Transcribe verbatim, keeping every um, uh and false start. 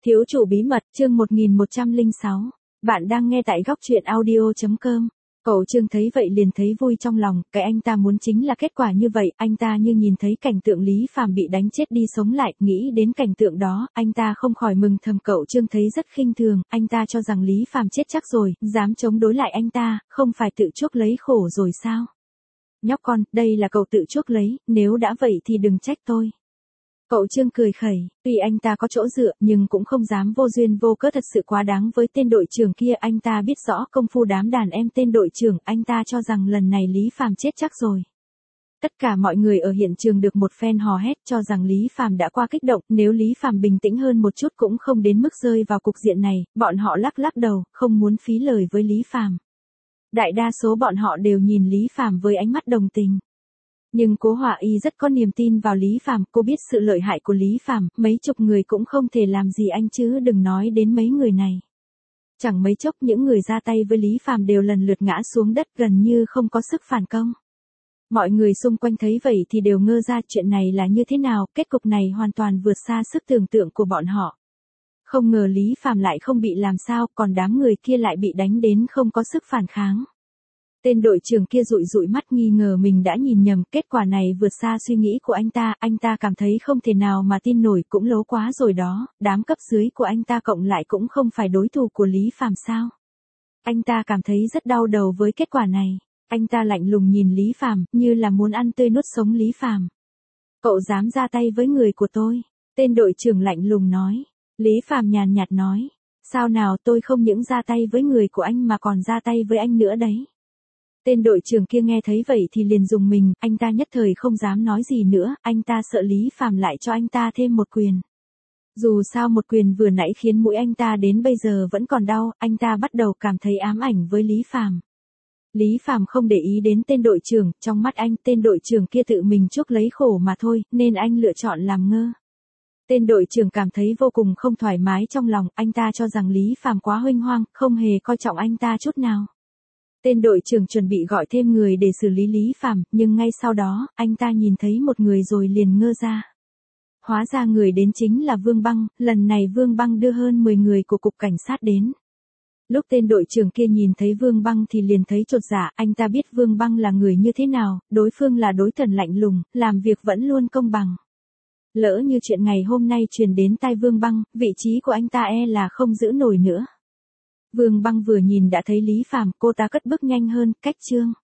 Thiếu chủ bí mật, chương một nghìn một trăm lẻ sáu. Bạn đang nghe tại góc truyện audio chấm com. Cậu Trương thấy vậy liền thấy vui trong lòng, cái anh ta muốn chính là kết quả như vậy, anh ta như nhìn thấy cảnh tượng Lý Phàm bị đánh chết đi sống lại, nghĩ đến cảnh tượng đó, anh ta không khỏi mừng thầm. Cậu Trương thấy rất khinh thường, anh ta cho rằng Lý Phàm chết chắc rồi, dám chống đối lại anh ta, không phải tự chuốc lấy khổ rồi sao? Nhóc con, đây là cậu tự chuốc lấy, nếu đã vậy thì đừng trách tôi. Cậu Trương cười khẩy, tuy anh ta có chỗ dựa nhưng cũng không dám vô duyên vô cớ thật sự quá đáng với tên đội trưởng kia. Anh ta biết rõ công phu đám đàn em tên đội trưởng, anh ta cho rằng lần này Lý Phàm chết chắc rồi. Tất cả mọi người ở hiện trường được một phen hò hét cho rằng Lý Phàm đã qua kích động, nếu Lý Phàm bình tĩnh hơn một chút cũng không đến mức rơi vào cục diện này, bọn họ lắc lắc đầu, không muốn phí lời với Lý Phàm. Đại đa số bọn họ đều nhìn Lý Phàm với ánh mắt đồng tình. Nhưng Cố Họa Y rất có niềm tin vào Lý Phàm, cô biết sự lợi hại của Lý Phàm, mấy chục người cũng không thể làm gì anh chứ đừng nói đến mấy người này. Chẳng mấy chốc những người ra tay với Lý Phàm đều lần lượt ngã xuống đất gần như không có sức phản công. Mọi người xung quanh thấy vậy thì đều ngơ ra chuyện này là như thế nào, kết cục này hoàn toàn vượt xa sức tưởng tượng của bọn họ. Không ngờ Lý Phàm lại không bị làm sao, còn đám người kia lại bị đánh đến không có sức phản kháng. Tên đội trưởng kia dụi dụi mắt nghi ngờ mình đã nhìn nhầm, kết quả này vượt xa suy nghĩ của anh ta, anh ta cảm thấy không thể nào mà tin nổi, cũng lố quá rồi đó, đám cấp dưới của anh ta cộng lại cũng không phải đối thủ của Lý Phàm sao. Anh ta cảm thấy rất đau đầu với kết quả này, anh ta lạnh lùng nhìn Lý Phàm, như là muốn ăn tươi nuốt sống Lý Phàm. Cậu dám ra tay với người của tôi? Tên đội trưởng lạnh lùng nói. Lý Phàm nhàn nhạt nói, sao nào, tôi không những ra tay với người của anh mà còn ra tay với anh nữa đấy. Tên đội trưởng kia nghe thấy vậy thì liền dùng mình, anh ta nhất thời không dám nói gì nữa, anh ta sợ Lý Phàm lại cho anh ta thêm một quyền. Dù sao một quyền vừa nãy khiến mũi anh ta đến bây giờ vẫn còn đau, anh ta bắt đầu cảm thấy ám ảnh với Lý Phàm. Lý Phàm không để ý đến tên đội trưởng, trong mắt anh tên đội trưởng kia tự mình chuốc lấy khổ mà thôi, nên anh lựa chọn làm ngơ. Tên đội trưởng cảm thấy vô cùng không thoải mái trong lòng, anh ta cho rằng Lý Phàm quá huênh hoang, không hề coi trọng anh ta chút nào. Tên đội trưởng chuẩn bị gọi thêm người để xử lý Lý Phàm, nhưng ngay sau đó, anh ta nhìn thấy một người rồi liền ngơ ra. Hóa ra người đến chính là Vương Băng, lần này Vương Băng đưa hơn mười người của cục cảnh sát đến. Lúc tên đội trưởng kia nhìn thấy Vương Băng thì liền thấy chột dạ, anh ta biết Vương Băng là người như thế nào, đối phương là đối thần lạnh lùng, làm việc vẫn luôn công bằng. Lỡ như chuyện ngày hôm nay truyền đến tai Vương Băng, vị trí của anh ta e là không giữ nổi nữa. Vương Băng vừa nhìn đã thấy Lý Phàm, cô ta cất bước nhanh hơn, cách Trương.